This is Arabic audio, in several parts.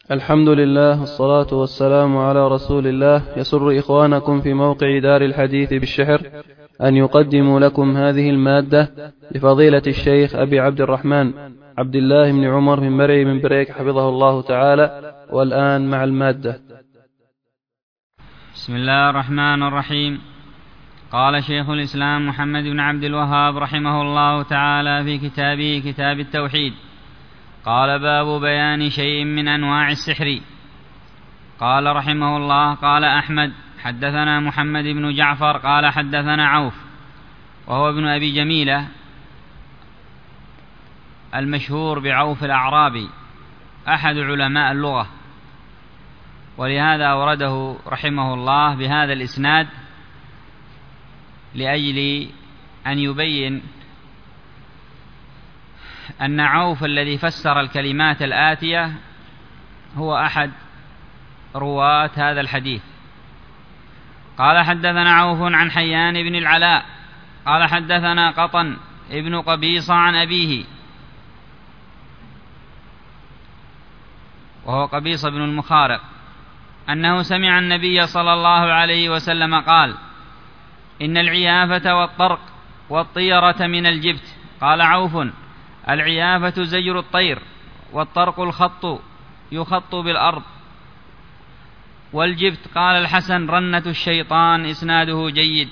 الحمد لله والصلاة والسلام على رسول الله. يسر إخوانكم في موقع دار الحديث بالشحر أن يقدموا لكم هذه المادة لفضيلة الشيخ أبي عبد الرحمن عبد الله بن عمر بن مرعي بن بريك حفظه الله تعالى. والآن مع المادة. بسم الله الرحمن الرحيم. قال شيخ الإسلام محمد بن عبد الوهاب رحمه الله تعالى في كتابه كتاب التوحيد، قال: باب بيان شيء من أنواع السحر. قال رحمه الله: قال أحمد: حدثنا محمد بن جعفر قال حدثنا عوف وهو ابن أبي جميلة المشهور بعوف الأعرابي، أحد علماء اللغة، ولهذا أورده رحمه الله بهذا الإسناد لأجل أن يبين أن عوف الذي فسر الكلمات الآتية هو أحد رواة هذا الحديث. قال: حدثنا عوف عن حيان بن العلاء قال حدثنا قطن ابن قبيصة عن أبيه وهو قبيصة بن المخارق أنه سمع النبي صلى الله عليه وسلم قال: إن العيافة والطرق والطيرة من الجبت. قال عوف: العيافة زجر الطير، والطرق الخط يخط بالأرض، والجبت قال الحسن رنة الشيطان، إسناده جيد.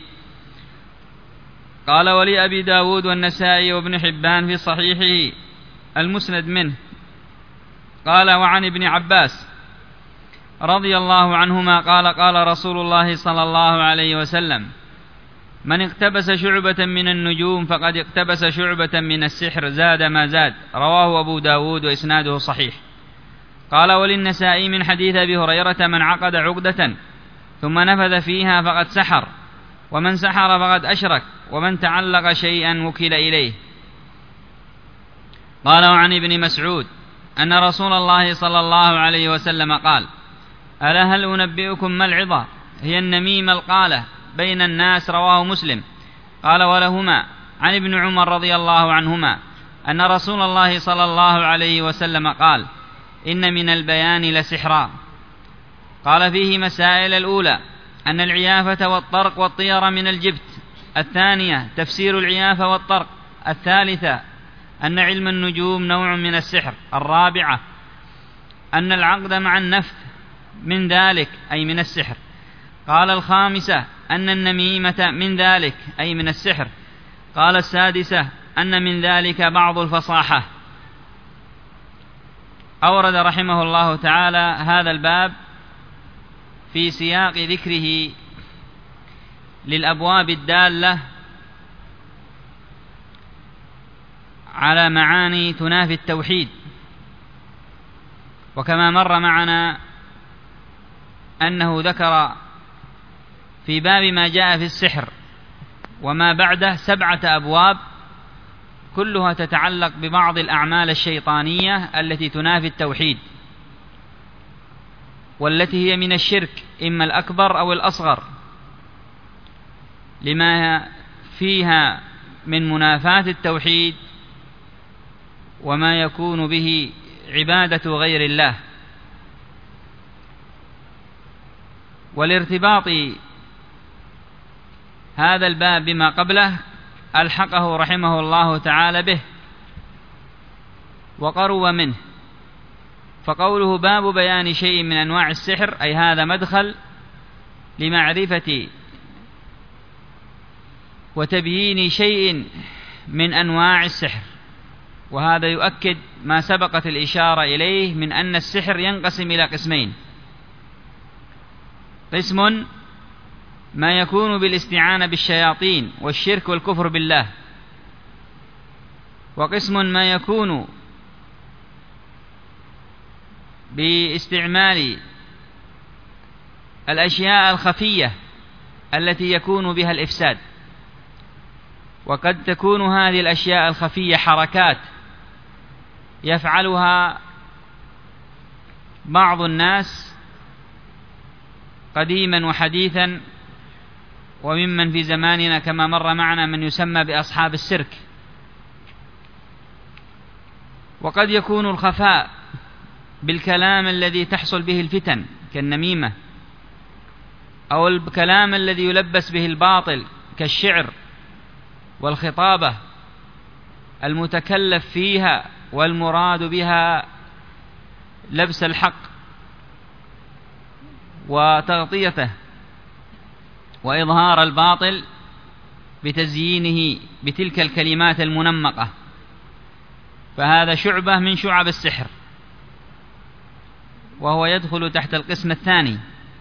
قال: ولأبي داود والنسائي وابن حبان في صحيحه المسند منه. قال: وعن ابن عباس رضي الله عنهما قال: قال رسول الله صلى الله عليه وسلم: من اقتبس شعبة من النجوم فقد اقتبس شعبة من السحر، زاد ما زاد. رواه أبو داود وإسناده صحيح. قال: وللنسائي من حديث أبي هريرة: من عقد عقدة ثم نفذ فيها فقد سحر، ومن سحر فقد أشرك، ومن تعلق شيئا وكل إليه. قال: وعن ابن مسعود أن رسول الله صلى الله عليه وسلم قال: ألا هل أنبئكم ما العظة؟ هي النميمة القالة بين الناس. رواه مسلم. قال: ولهما عن ابن عمر رضي الله عنهما أن رسول الله صلى الله عليه وسلم قال: إن من البيان لسحرا. قال: فيه مسائل: الأولى أن العيافة والطرق والطير من الجبت. الثانية تفسير العيافة والطرق. الثالثة أن علم النجوم نوع من السحر. الرابعة أن العقد مع النفث من ذلك أي من السحر. قال: الخامسة أن النميمة من ذلك أي من السحر. قال: السادسة أن من ذلك بعض الفصاحة. أورد رحمه الله تعالى هذا الباب في سياق ذكره للأبواب الدالة على معاني تنافي التوحيد. وكما مر معنا أنه ذكر في باب ما جاء في السحر وما بعده 7 أبواب كلها تتعلق ببعض الأعمال الشيطانية التي تنافي التوحيد، والتي هي من الشرك إما الأكبر أو الأصغر، لما فيها من منافاة التوحيد وما يكون به عبادة غير الله. والارتباط هذا الباب بما قبله ألحقه رحمه الله تعالى به وقرب منه، فقوله باب بيان شيء من أنواع السحر أي هذا مدخل لمعرفة وتبيين شيء من أنواع السحر. وهذا يؤكد ما سبقت الإشارة إليه من أن السحر ينقسم إلى قسمين: قسم ما يكون بالاستعانة بالشياطين والشرك والكفر بالله، وقسم ما يكون باستعمال الأشياء الخفية التي يكون بها الإفساد. وقد تكون هذه الأشياء الخفية حركات يفعلها بعض الناس قديما وحديثا، وممن في زماننا كما مر معنا من يسمى بأصحاب السيرك. وقد يكون الخفاء بالكلام الذي تحصل به الفتن كالنميمة، أو الكلام الذي يلبس به الباطل كالشعر والخطابة المتكلف فيها والمراد بها لبس الحق وتغطيته وإظهار الباطل بتزيينه بتلك الكلمات المنمقة، فهذا شعبة من شعب السحر، وهو يدخل تحت القسم الثاني.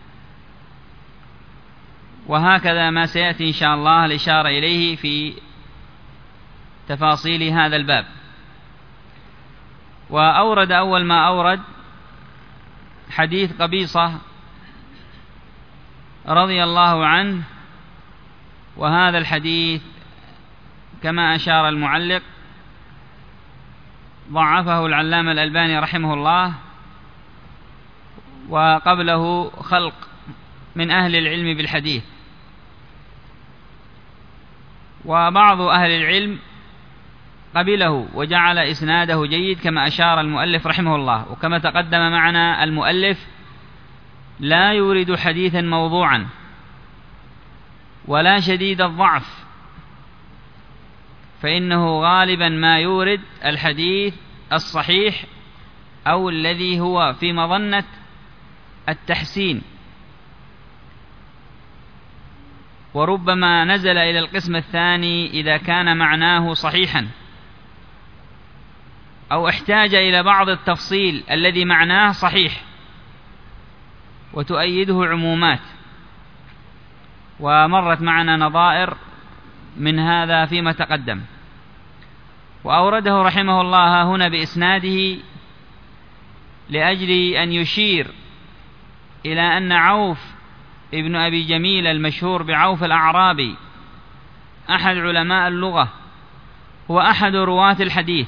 وهكذا ما سيأتي إن شاء الله الإشارة إليه في تفاصيل هذا الباب. وأورد أول ما أورد حديث قبيصة رضي الله عنه، وهذا الحديث كما أشار المعلق ضعفه العلامة الألباني رحمه الله، وقبله خلق من أهل العلم بالحديث، وبعض أهل العلم قبله وجعل إسناده جيد كما أشار المؤلف رحمه الله. وكما تقدم معنا المؤلف لا يورد حديثا موضوعا ولا شديد الضعف، فإنه غالبا ما يورد الحديث الصحيح أو الذي هو في مظنة التحسين، وربما نزل إلى القسم الثاني إذا كان معناه صحيحا أو احتاج إلى بعض التفصيل الذي معناه صحيح وتؤيده عمومات، ومرت معنا نظائر من هذا فيما تقدم. وأورده رحمه الله هنا بإسناده لأجل أن يشير إلى أن عوف ابن أبي جميل المشهور بعوف الأعرابي أحد علماء اللغة، هو أحد رواة الحديث،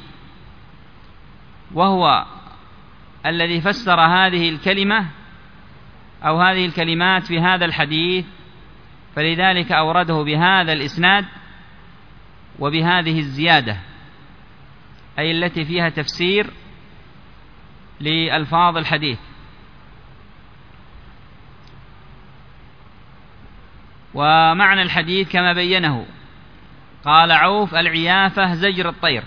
وهو الذي فسر هذه الكلمة أو هذه الكلمات في هذا الحديث، فلذلك أورده بهذا الإسناد وبهذه الزيادة، أي التي فيها تفسير لألفاظ الحديث. ومعنى الحديث كما بينه قال عوف: العيافة زجر الطير،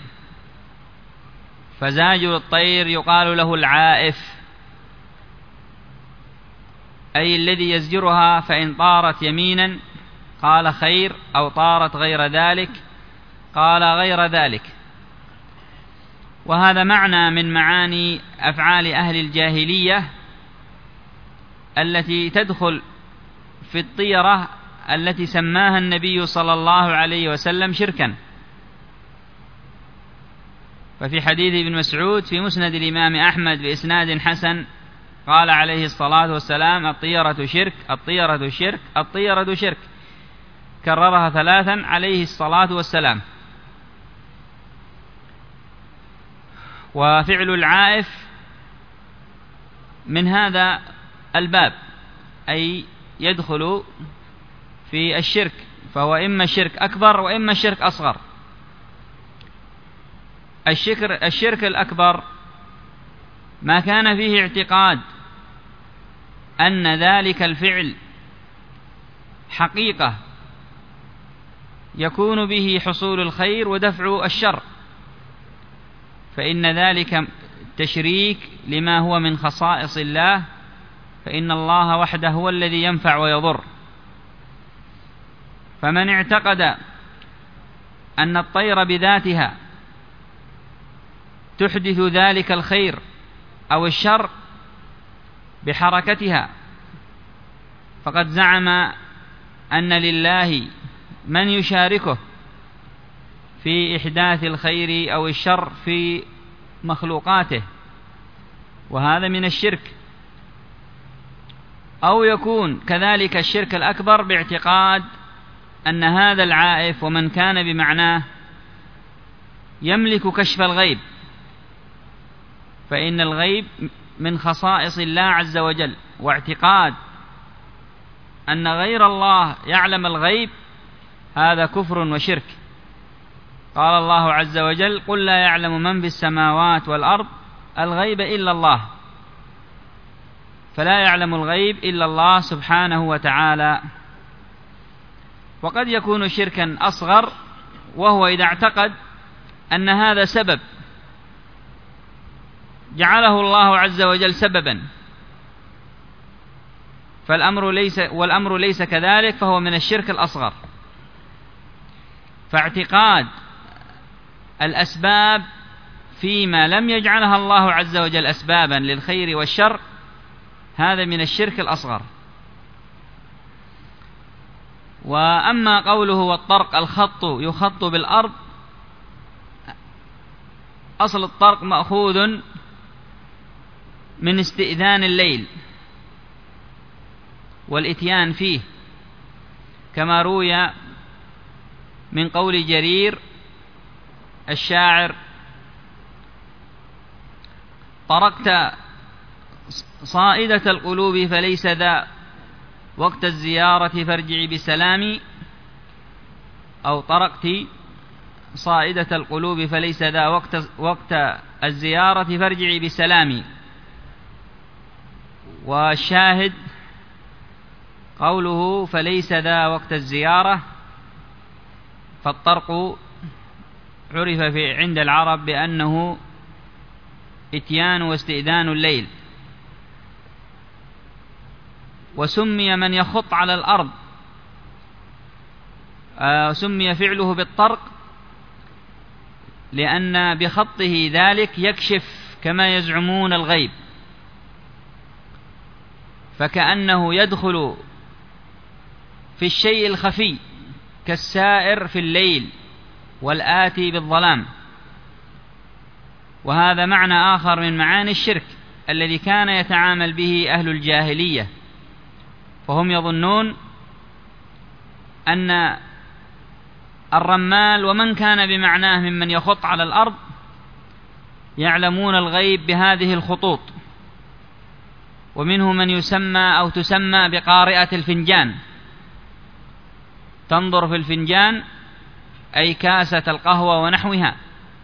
فزاجر الطير يقال له العائف، أي الذي يزجرها، فإن طارت يمينا قال خير، أو طارت غير ذلك قال غير ذلك. وهذا معنى من معاني أفعال أهل الجاهلية التي تدخل في الطيرة التي سماها النبي صلى الله عليه وسلم شركا. ففي حديث ابن مسعود في مسند الإمام أحمد بإسناد حسن قال عليه الصلاة والسلام: الطيرة شرك، الطيرة شرك، الطيرة شرك، كررها 3 عليه الصلاة والسلام. وفعل العائف من هذا الباب، أي يدخل في الشرك، فهو إما الشرك أكبر وإما الشرك أصغر. الشرك الأكبر ما كان فيه اعتقاد أن ذلك الفعل حقيقة يكون به حصول الخير ودفع الشر، فإن ذلك تشريك لما هو من خصائص الله، فإن الله وحده هو الذي ينفع ويضر. فمن اعتقد أن الطير بذاتها تحدث ذلك الخير أو الشر بحركتها، فقد زعم أن لله من يشاركه في إحداث الخير أو الشر في مخلوقاته، وهذا من الشرك. أو يكون كذلك الشرك الأكبر باعتقاد أن هذا العائف ومن كان بمعناه يملك كشف الغيب، فإن الغيب من خصائص الله عز وجل، واعتقاد أن غير الله يعلم الغيب هذا كفر وشرك. قال الله عز وجل: قل لا يعلم من في السماوات والأرض الغيب إلا الله. فلا يعلم الغيب إلا الله سبحانه وتعالى. وقد يكون شركا أصغر، وهو إذا اعتقد أن هذا سبب جعله الله عز وجل سببا، والأمر ليس كذلك، فهو من الشرك الأصغر. فاعتقاد الأسباب فيما لم يجعلها الله عز وجل أسبابا للخير والشر، هذا من الشرك الأصغر. وأما قوله والطرق الخط يخط بالأرض، أصل الطرق مأخوذ من استئذان الليل والإتيان فيه، كما روي من قول جرير الشاعر: طرقت صائدة القلوب فليس ذا وقت الزيارة فارجعي بسلامي، أو طرقت صائدة القلوب فليس ذا وقت الزيارة فارجعي بسلامي. والشاهد قوله فليس ذا وقت الزيارة، فالطرق عرف عند العرب بأنه إتيان واستئذان الليل. وسمي من يخط على الأرض، سمي فعله بالطرق لأن بخطه ذلك يكشف كما يزعمون الغيب، فكأنه يدخل في الشيء الخفي كالسائر في الليل والآتي بالظلام. وهذا معنى آخر من معاني الشرك الذي كان يتعامل به أهل الجاهلية، فهم يظنون أن الرمال ومن كان بمعناه ممن يخط على الأرض يعلمون الغيب بهذه الخطوط. ومنهم من يسمى أو تسمى بقارئة الفنجان، تنظر في الفنجان أي كاسة القهوة ونحوها،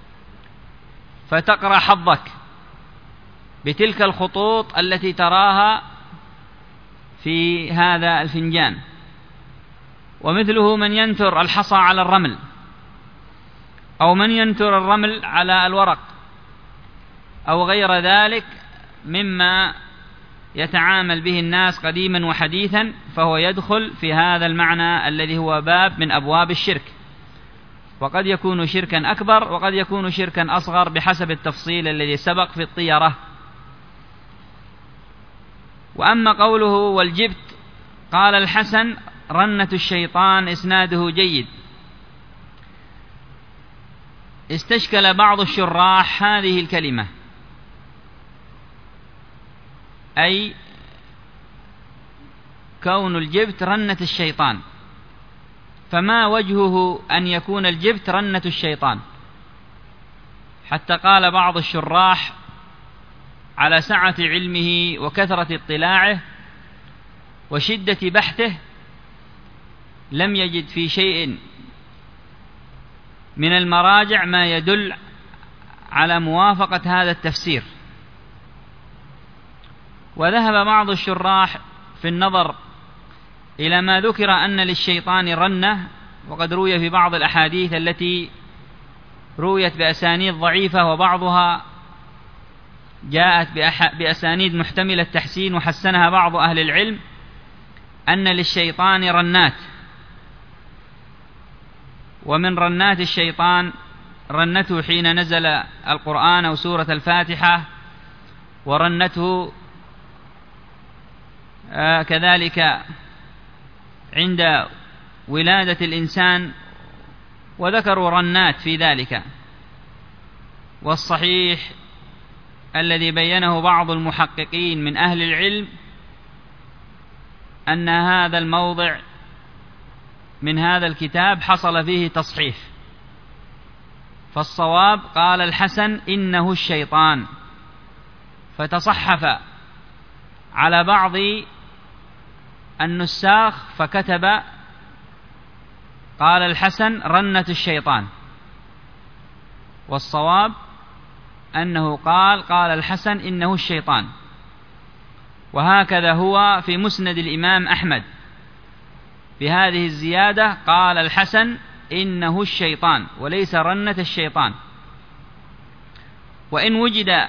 فتقرأ حظك بتلك الخطوط التي تراها في هذا الفنجان. ومثله من ينثر الحصى على الرمل، أو من ينثر الرمل على الورق، أو غير ذلك مما يتعامل به الناس قديما وحديثا، فهو يدخل في هذا المعنى الذي هو باب من أبواب الشرك. وقد يكون شركا أكبر وقد يكون شركا أصغر بحسب التفصيل الذي سبق في الطيرة. وأما قوله والجبت، قال الحسن رنة الشيطان، إسناده جيد. استشكل بعض الشراح هذه الكلمة، أي كون الجبت رنة الشيطان، فما وجهه أن يكون الجبت رنة الشيطان؟ حتى قال بعض الشراح على سعة علمه وكثرة اطلاعه وشدة بحثه لم يجد في شيء من المراجع ما يدل على موافقة هذا التفسير. وذهب بعض الشراح في النظر إلى ما ذكر أن للشيطان رنة، وقد روي في بعض الأحاديث التي رويت بأسانيد ضعيفة، وبعضها جاءت بأسانيد محتملة التحسين وحسنها بعض أهل العلم، أن للشيطان رنات. ومن رنات الشيطان رنته حين نزل القرآن أو سورة الفاتحة، ورنته كذلك عند ولادة الإنسان، وذكروا رنات في ذلك. والصحيح الذي بينه بعض المحققين من أهل العلم أن هذا الموضع من هذا الكتاب حصل فيه تصحيف، فالصواب قال الحسن إنه الشيطان، فتصحف على بعض النساخ فكتب قال الحسن رنة الشيطان، والصواب أنه قال الحسن إنه الشيطان. وهكذا هو في مسند الإمام أحمد بهذه الزيادة. قال الحسن: إنه الشيطان وليس رنة الشيطان. وإن وجد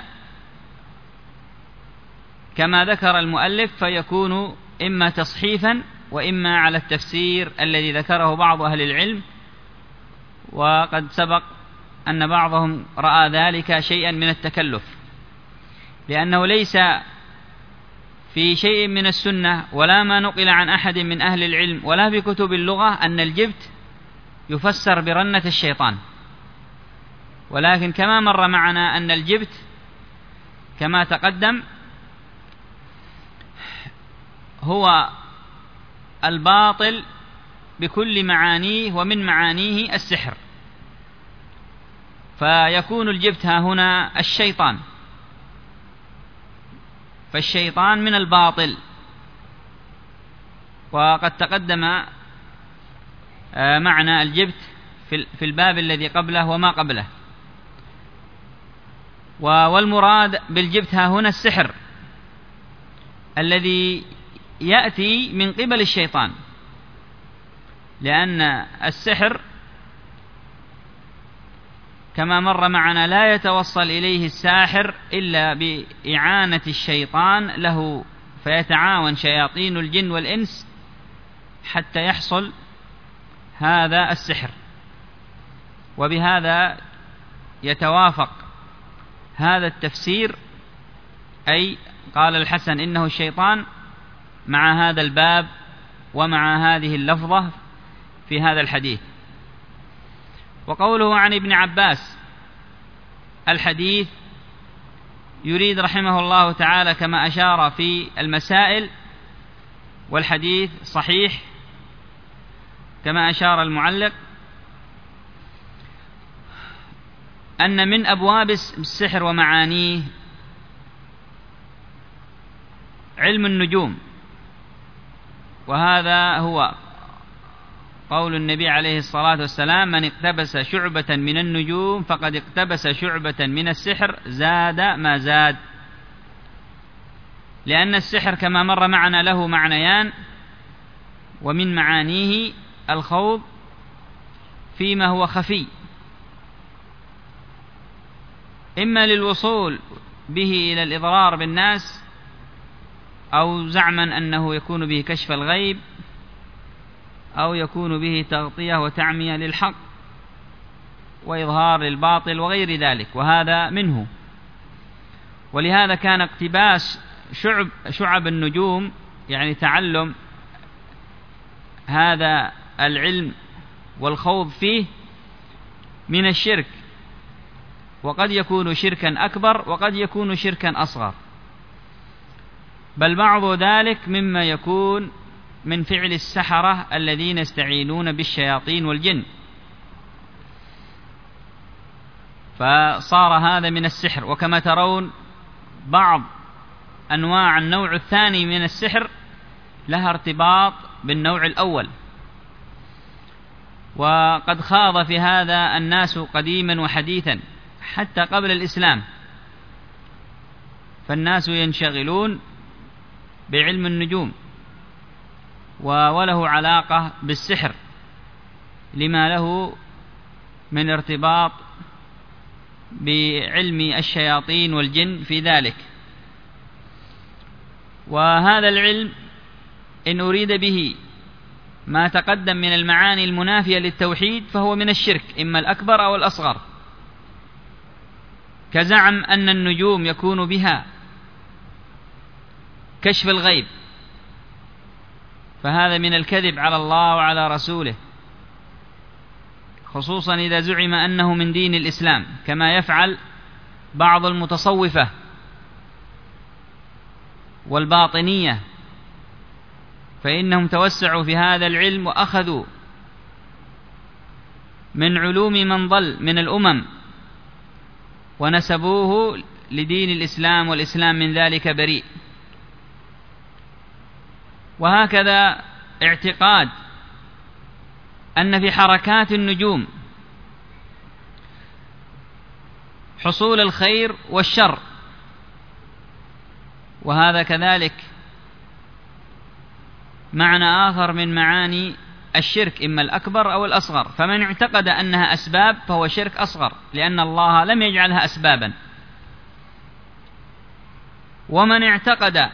كما ذكر المؤلف فيكون إما تصحيفا وإما على التفسير الذي ذكره بعض أهل العلم، وقد سبق أن بعضهم رأى ذلك شيئا من التكلف، لأنه ليس في شيء من السنة ولا ما نقل عن أحد من أهل العلم ولا في كتب اللغة أن الجبت يفسر برنة الشيطان، ولكن كما مر معنا أن الجبت كما تقدم هو الباطل بكل معانيه، ومن معانيه السحر، فيكون الجبت ها هنا الشيطان، فالشيطان من الباطل. وقد تقدم معنى الجبت في الباب الذي قبله وما قبله. والمراد بالجبت ها هنا السحر الذي يأتي من قبل الشيطان، لأن السحر كما مر معنا لا يتوصل إليه الساحر إلا بإعانة الشيطان له، فيتعاون شياطين الجن والإنس حتى يحصل هذا السحر. وبهذا يتوافق هذا التفسير، أي قال الحسن إنه الشيطان، مع هذا الباب ومع هذه اللفظة في هذا الحديث. وقوله عن ابن عباس الحديث يريد رحمه الله تعالى كما أشار في المسائل، والحديث صحيح كما أشار المعلق، أن من أبواب السحر ومعانيه علم النجوم، وهذا هو قول النبي عليه الصلاة والسلام: من اقتبس شعبة من النجوم فقد اقتبس شعبة من السحر زاد ما زاد. لأن السحر كما مر معنا له معنيان، ومن معانيه الخوض فيما هو خفي، إما للوصول به إلى الإضرار بالناس، أو زعما أنه يكون به كشف الغيب، أو يكون به تغطية وتعمية للحق وإظهار للباطل وغير ذلك، وهذا منه. ولهذا كان اقتباس شعب النجوم، يعني تعلم هذا العلم والخوض فيه، من الشرك، وقد يكون شركا أكبر وقد يكون شركا أصغر، بل بعض ذلك مما يكون من فعل السحرة الذين يستعينون بالشياطين والجن، فصار هذا من السحر. وكما ترون بعض أنواع النوع الثاني من السحر لها ارتباط بالنوع الأول، وقد خاض في هذا الناس قديما وحديثا حتى قبل الإسلام، فالناس ينشغلون بعلم النجوم وله علاقة بالسحر لما له من ارتباط بعلم الشياطين والجن في ذلك. وهذا العلم إن أريد به ما تقدم من المعاني المنافية للتوحيد فهو من الشرك، إما الأكبر أو الأصغر، كزعم أن النجوم يكون بها كشف الغيب، فهذا من الكذب على الله وعلى رسوله، خصوصا إذا زعم أنه من دين الإسلام، كما يفعل بعض المتصوفة والباطنية، فإنهم توسعوا في هذا العلم وأخذوا من علوم من ضل من الأمم ونسبوه لدين الإسلام، والإسلام من ذلك بريء. وهكذا اعتقاد أن في حركات النجوم حصول الخير والشر، وهذا كذلك معنى آخر من معاني الشرك، إما الأكبر أو الأصغر. فمن اعتقد أنها أسباب فهو شرك أصغر، لأن الله لم يجعلها أسبابا. ومن اعتقد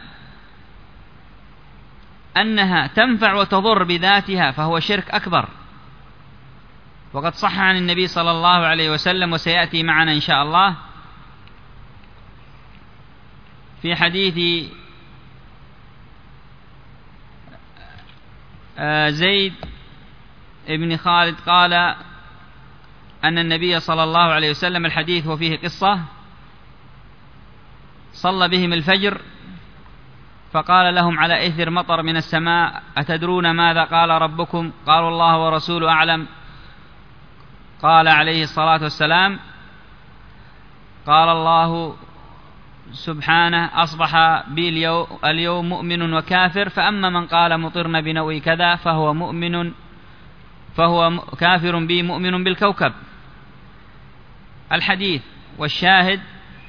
أنها تنفع وتضر بذاتها فهو شرك أكبر. وقد صح عن النبي صلى الله عليه وسلم، وسيأتي معنا إن شاء الله في حديث زيد بن خالد قال أن النبي صلى الله عليه وسلم، الحديث وفيه قصة، صلى بهم الفجر فقال لهم على إثر مطر من السماء: أتدرون ماذا قال ربكم؟ قالوا: الله ورسوله أعلم. قال عليه الصلاة والسلام: قال الله سبحانه: أصبح بي اليوم مؤمن وكافر، فأما من قال مطرنا بنوء كذا فهو كافر بي مؤمن بالكوكب. الحديث والشاهد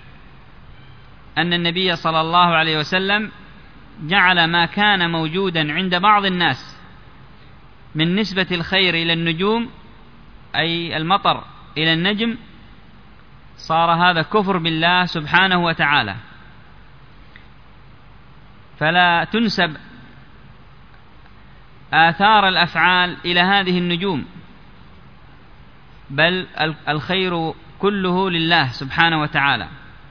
أن النبي صلى الله عليه وسلم جعل ما كان موجودا عند بعض الناس من نسبة الخير إلى النجوم، أي المطر إلى النجم، صار هذا كفر بالله سبحانه وتعالى. فلا تنسب آثار الأفعال إلى هذه النجوم، بل الخير كله لله سبحانه وتعالى.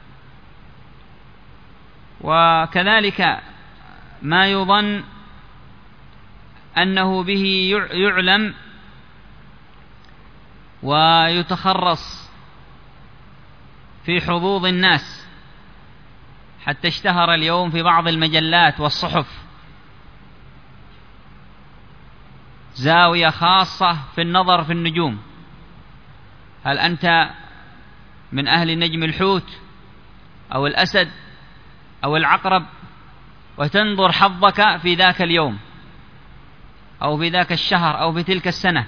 وكذلك ما يظن أنه به يعلم ويتخرص في حظوظ الناس، حتى اشتهر اليوم في بعض المجلات والصحف زاوية خاصة في النظر في النجوم. هل أنت من أهل نجم الحوت أو الأسد أو العقرب؟ وتنظر حظك في ذاك اليوم أو في ذاك الشهر أو في تلك السنة،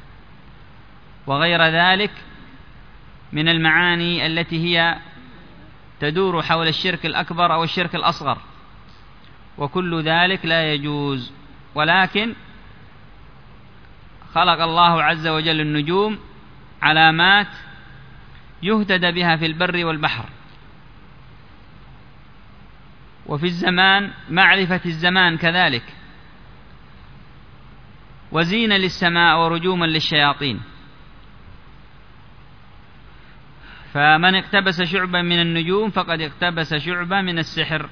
وغير ذلك من المعاني التي هي تدور حول الشرك الأكبر أو الشرك الأصغر، وكل ذلك لا يجوز. ولكن خلق الله عز وجل النجوم علامات يهتدى بها في البر والبحر، وفي الزمان معرفة الزمان كذلك، وزينة للسماء ورجوما للشياطين. فمن اقتبس شعبا من النجوم فقد اقتبس شعبا من السحر.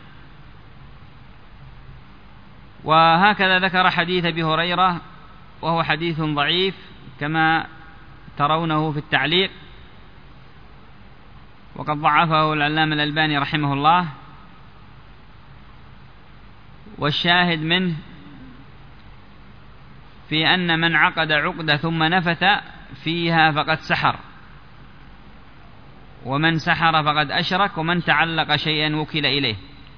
وهكذا ذكر حديث أبي هريرة، وهو حديث ضعيف كما ترونه في التعليق، وقد ضعفه العلامة الألباني رحمه الله. والشاهد منه في أن من عقد عقدة ثم نفث فيها فقد سحر، ومن سحر فقد أشرك، ومن تعلق شيئا وكل إليه.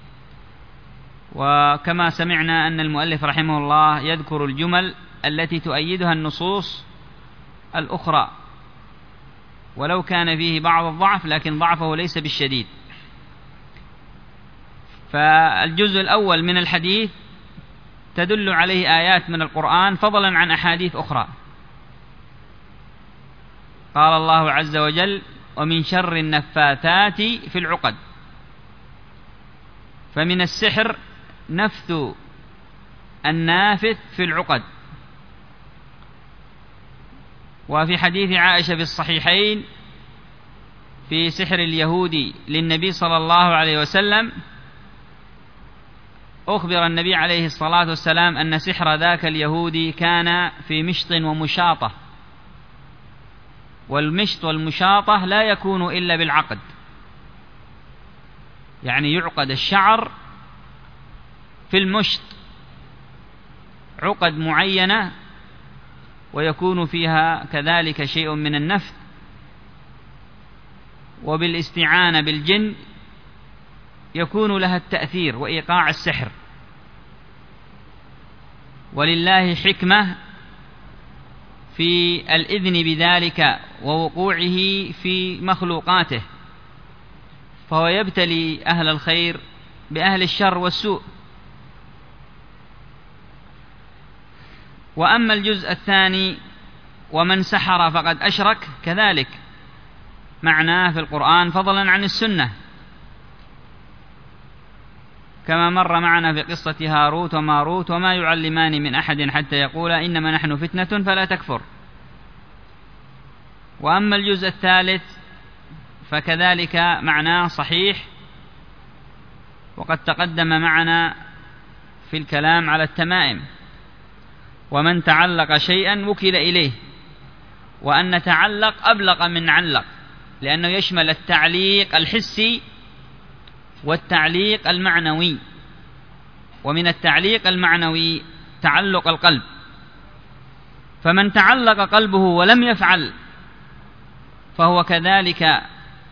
وكما سمعنا أن المؤلف رحمه الله يذكر الجمل التي تؤيدها النصوص الأخرى، ولو كان فيه بعض الضعف لكن ضعفه ليس بالشديد. فالجزء الأول من الحديث تدل عليه آيات من القرآن فضلا عن أحاديث أخرى. قال الله عز وجل: ومن شر النفاثات في العقد. فمن السحر نفث النافث في العقد. وفي حديث عائشة في الصحيحين في سحر اليهود للنبي صلى الله عليه وسلم، أخبر النبي عليه الصلاة والسلام أن سحر ذاك اليهودي كان في مشط ومشاطة، والمشط والمشاطة لا يكون إلا بالعقد، يعني يعقد الشعر في المشط عقد معينة، ويكون فيها كذلك شيء من النفث، وبالاستعانة بالجن يكون لها التأثير وإيقاع السحر. ولله حكمة في الإذن بذلك ووقوعه في مخلوقاته، فهو يبتلي أهل الخير بأهل الشر والسوء. وأما الجزء الثاني ومن سحر فقد أشرك، كذلك معناه في القرآن فضلا عن السنة، كما مر معنا في قصة هاروت وماروت: وما يعلمان من أحد حتى يقولا إنما نحن فتنة فلا تكفر. وأما الجزء الثالث فكذلك معناه صحيح، وقد تقدم معنا في الكلام على التمائم: ومن تعلق شيئا وكل إليه. وأن تعلق أبلغ من علق، لأنه يشمل التعليق الحسي والتعليق المعنوي. ومن التعليق المعنوي تعلق القلب، فمن تعلق قلبه ولم يفعل فهو كذلك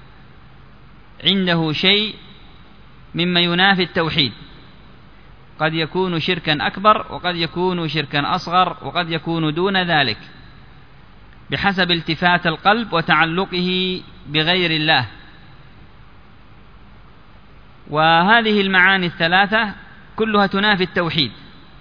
عنده شيء مما ينافي التوحيد، قد يكون شركا أكبر وقد يكون شركا أصغر وقد يكون دون ذلك، بحسب التفات القلب وتعلقه بغير الله. وهذه المعاني الثلاثة كلها تنافي التوحيد.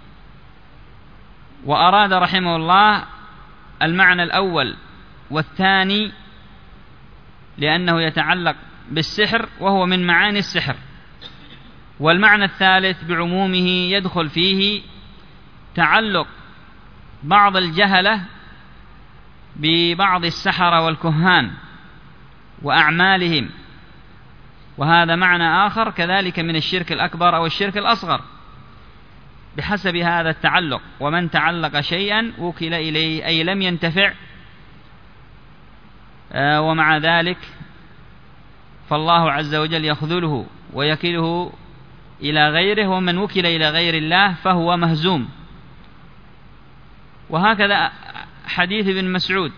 وأراد رحمه الله المعنى الأول والثاني لأنه يتعلق بالسحر وهو من معاني السحر، والمعنى الثالث بعمومه يدخل فيه تعلق بعض الجهلة ببعض السحرة والكهان وأعمالهم، وهذا معنى آخر كذلك من الشرك الأكبر أو الشرك الأصغر بحسب هذا التعلق. ومن تعلق شيئا وكل إليه، أي لم ينتفع، ومع ذلك فالله عز وجل يخذله ويكله إلى غيره، ومن وكل إلى غير الله فهو مهزوم. وهكذا حديث ابن مسعود،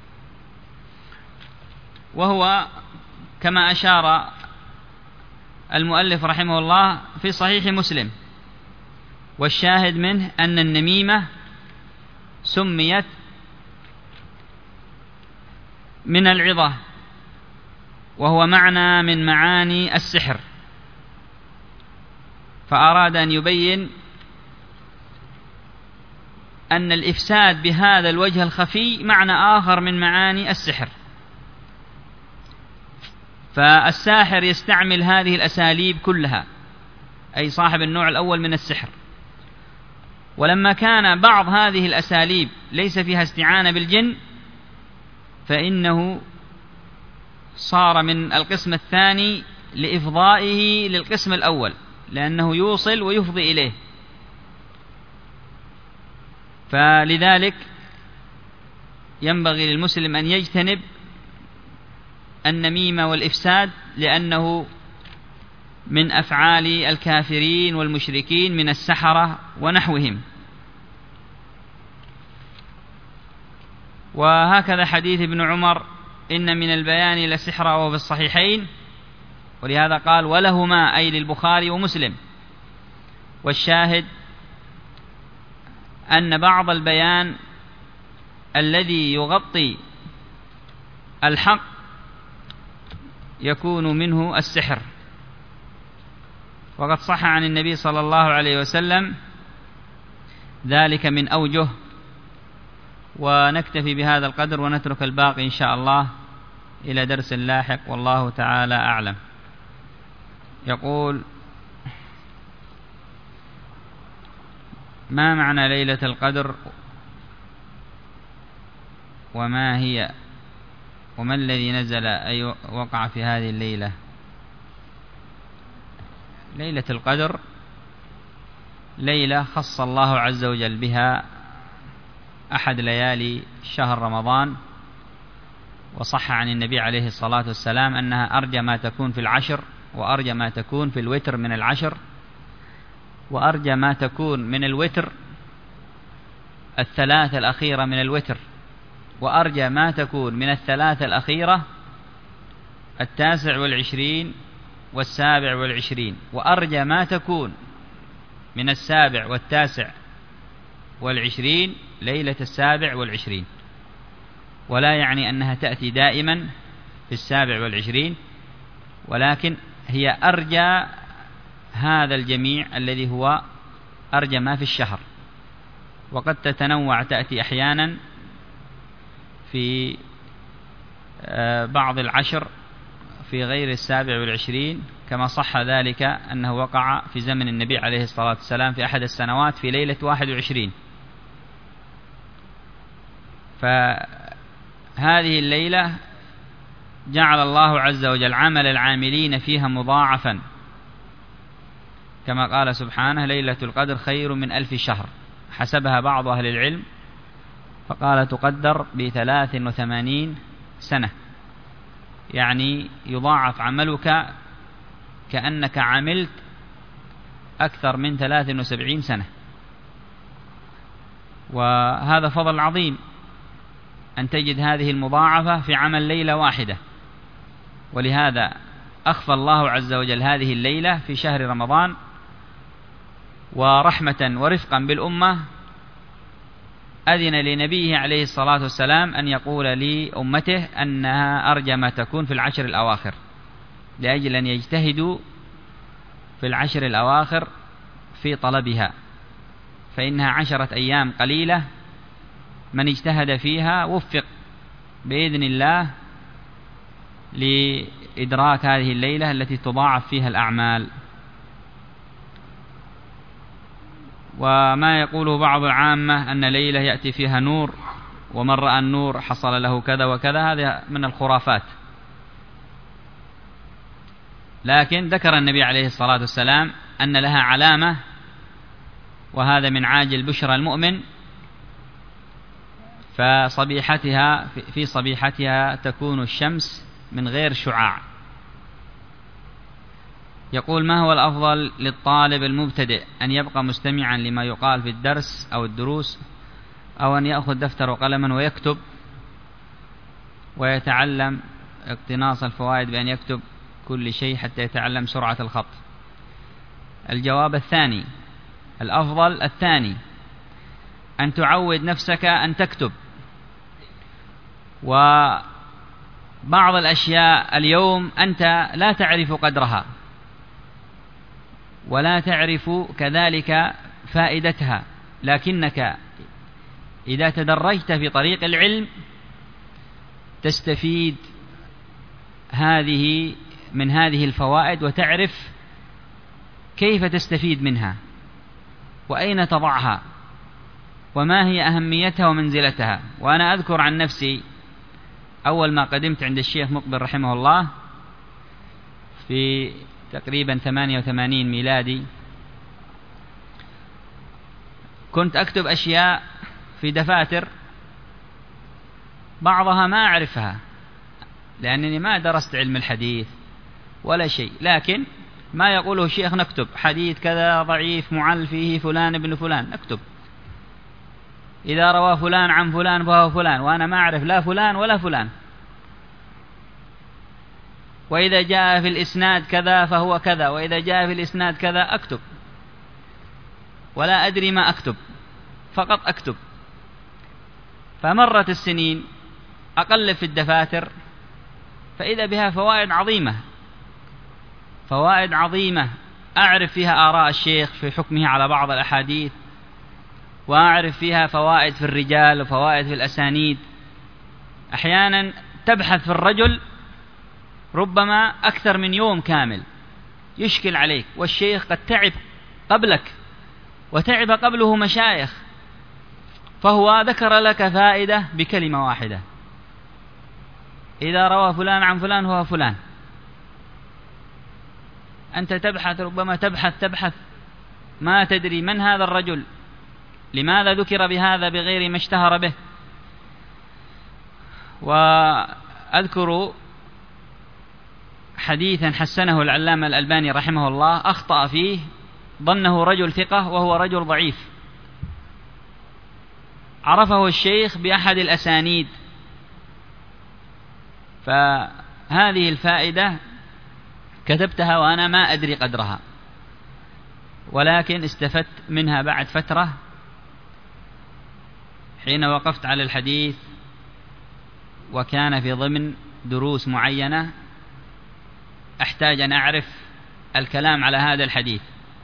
وهو كما أشار المؤلف رحمه الله في صحيح مسلم، والشاهد منه أن النميمة سميت من العظة، وهو معنى من معاني السحر، فأراد أن يبين أن الإفساد بهذا الوجه الخفي معنى آخر من معاني السحر. فالساحر يستعمل هذه الأساليب كلها، أي صاحب النوع الأول من السحر. ولما كان بعض هذه الأساليب ليس فيها استعانة بالجن، فإنه صار من القسم الثاني لإفضائه للقسم الأول، لأنه يوصل ويفضي إليه. فلذلك ينبغي للمسلم أن يجتنب النميمة والإفساد، لأنه من أفعال الكافرين والمشركين من السحرة ونحوهم. وهكذا حديث ابن عمر: إن من البيان لسحرا، وهو في الصحيحين، ولهذا قال: ولهما، أي للبخاري ومسلم. والشاهد أن بعض البيان الذي يغطي الحق يكون منه السحر. وقد صح عن النبي صلى الله عليه وسلم ذلك من أوجه. ونكتفي بهذا القدر ونترك الباقي إن شاء الله إلى درس لاحق، والله تعالى أعلم. يقول: ما معنى ليلة القدر، وما هي، وما الذي نزل أي وقع في هذه الليلة؟ ليلة القدر ليلة خص الله عز وجل بها أحد ليالي شهر رمضان، وصح عن النبي عليه الصلاة والسلام أنها أرجى ما تكون في العشر، وأرجى ما تكون في الوتر من العشر، وأرجى ما تكون من الوتر الثلاثة الأخيرة من الوتر، وأرجى ما تكون من الثلاثة الأخيرة 29 و27، وأرجى ما تكون من 7 و29 ليلة 27. ولا يعني أنها تأتي دائما في 27، ولكن هي أرجى هذا الجميع الذي هو أرجى ما في الشهر، وقد تتنوع، تأتي أحيانا في بعض العشر في غير 27، كما صح ذلك أنه وقع في زمن النبي عليه الصلاة والسلام في أحد السنوات في ليلة 21. فهذه الليلة جعل الله عز وجل عمل العاملين فيها مضاعفا، كما قال سبحانه: ليلة القدر خير من 1000 شهر. حسبها بعض أهل العلم فقال تقدر ب83 سنة، يعني يضاعف عملك كأنك عملت أكثر من 73 سنة. وهذا فضل عظيم أن تجد هذه المضاعفة في عمل ليلة واحدة، ولهذا أخفى الله عز وجل هذه الليلة في شهر رمضان، ورحمة ورفقا بالأمة أذن لنبيه عليه الصلاة والسلام أن يقول لأمته أنها أرجى ما تكون في العشر الأواخر، لأجل أن يجتهدوا في العشر الأواخر في طلبها، فإنها 10 أيام قليلة، من اجتهد فيها وفق بإذن الله لإدراك هذه الليلة التي تضاعف فيها الأعمال. وما يقوله بعض العامة أن ليلة يأتي فيها نور، ومن رأى النور حصل له كذا وكذا، هذا من الخرافات. لكن ذكر النبي عليه الصلاة والسلام أن لها علامة، وهذا من عاجل بشرى المؤمن، في صبيحتها تكون الشمس من غير شعاع. يقول: ما هو الأفضل للطالب المبتدئ، أن يبقى مستمعا لما يقال في الدرس أو الدروس، أو أن يأخذ دفتر وقلما ويكتب ويتعلم اقتناص الفوائد بأن يكتب كل شيء حتى يتعلم سرعة الخط؟ الجواب الثاني، الأفضل الثاني، أن تعود نفسك أن تكتب. وبعض الأشياء اليوم أنت لا تعرف قدرها، ولا تعرف كذلك فائدتها، لكنك إذا تدرجت في طريق العلم تستفيد من هذه الفوائد، وتعرف كيف تستفيد منها، وأين تضعها، وما هي أهميتها ومنزلتها. وأنا أذكر عن نفسي أول ما قدمت عند الشيخ مقبل رحمه الله في تقريبا 88 ميلادي، كنت أكتب أشياء في دفاتر بعضها ما أعرفها، لأنني ما درست علم الحديث ولا شيء، لكن ما يقوله الشيخ نكتب: حديث كذا ضعيف معل فيه فلان ابن فلان، نكتب. إذا روى فلان عن فلان فهو فلان، وأنا ما أعرف لا فلان ولا فلان. وإذا جاء في الإسناد كذا فهو كذا، وإذا جاء في الإسناد كذا، أكتب ولا أدري ما أكتب، فقط أكتب. فمرت السنين أقلب في الدفاتر فإذا بها فوائد عظيمة، فوائد عظيمة، أعرف فيها آراء الشيخ في حكمه على بعض الأحاديث، وأعرف فيها فوائد في الرجال وفوائد في الأسانيد. أحيانا تبحث في الرجل ربما أكثر من يوم كامل، يشكل عليك، والشيخ قد تعب قبلك وتعب قبله مشايخ، فهو ذكر لك فائدة بكلمة واحدة: إذا روى فلان عن فلان هو فلان. أنت تبحث، ربما تبحث ما تدري من هذا الرجل، لماذا ذكر بهذا بغير ما اشتهر به. وأذكر حديثا حسنه العلامة الألباني رحمه الله، أخطأ فيه، ظنه رجل ثقة وهو رجل ضعيف، عرفه الشيخ بأحد الأسانيد. فهذه الفائدة كتبتها وأنا ما أدري قدرها، ولكن استفدت منها بعد فترة حين وقفت على الحديث، وكان في ضمن دروس معينة أحتاج أن أعرف الكلام على هذا الحديث،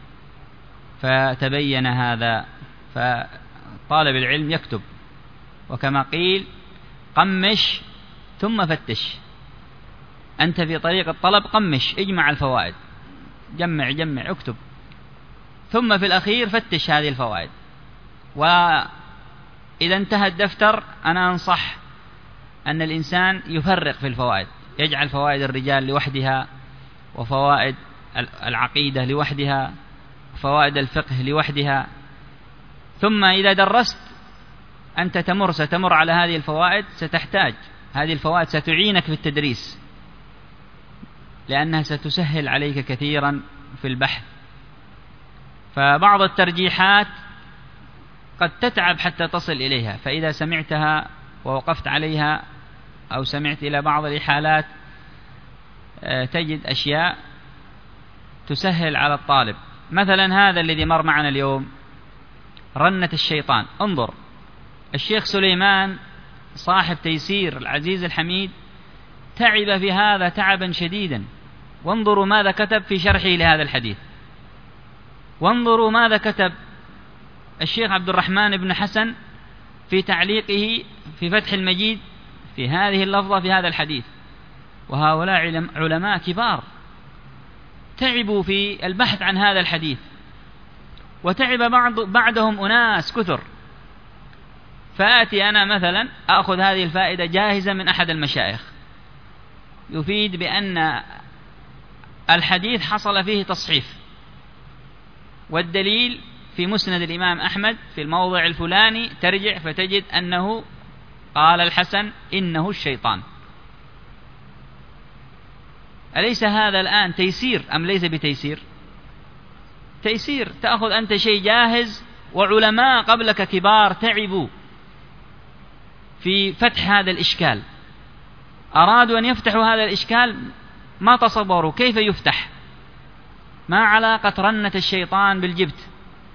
فتبين هذا، فطالب العلم يكتب، وكما قيل قمش ثم فتش. أنت في طريق الطلب قمش، اجمع الفوائد، جمع اكتب، ثم في الأخير فتش هذه الفوائد. وإذا انتهى الدفتر أنا أنصح أن الإنسان يفرق في الفوائد، يجعل فوائد الرجال لوحدها، وفوائد العقيدة لوحدها، وفوائد الفقه لوحدها. ثم إذا درست أنت ستمر على هذه الفوائد، ستحتاج هذه الفوائد، ستعينك في التدريس، لأنها ستسهل عليك كثيرا في البحث. فبعض الترجيحات قد تتعب حتى تصل إليها، فإذا سمعتها ووقفت عليها أو سمعت إلى بعض الإحالات تجد أشياء تسهل على الطالب. مثلا هذا الذي مر معنا اليوم، رنة الشيطان. انظر، الشيخ سليمان صاحب تيسير العزيز الحميد تعب في هذا تعبا شديدا، وانظروا ماذا كتب في شرحه لهذا الحديث، وانظروا ماذا كتب الشيخ عبد الرحمن بن حسن في تعليقه في فتح المجيد في هذه اللفظة في هذا الحديث. وهؤلاء علماء كبار تعبوا في البحث عن هذا الحديث، وتعب بعدهم أناس كثر. فآتي أنا مثلا أخذ هذه الفائدة جاهزة من أحد المشايخ يفيد بأن الحديث حصل فيه تصحيف، والدليل في مسند الإمام أحمد في الموضع الفلاني، ترجع فتجد أنه قال الحسن إنه الشيطان. أليس هذا الآن تيسير أم ليس بتيسير؟ تيسير. تأخذ أنت شيء جاهز، وعلماء قبلك كبار تعبوا في فتح هذا الإشكال، أرادوا أن يفتحوا هذا الإشكال ما تصوروا كيف يفتح. ما علاقة رنة الشيطان بالجبت؟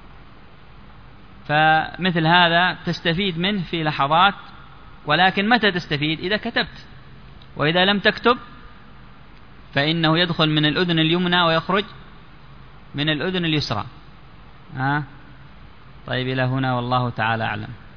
فمثل هذا تستفيد منه في لحظات، ولكن متى تستفيد؟ إذا كتبت. وإذا لم تكتب فإنه يدخل من الأذن اليمنى ويخرج من الأذن اليسرى. طيب، إلى هنا والله تعالى أعلم.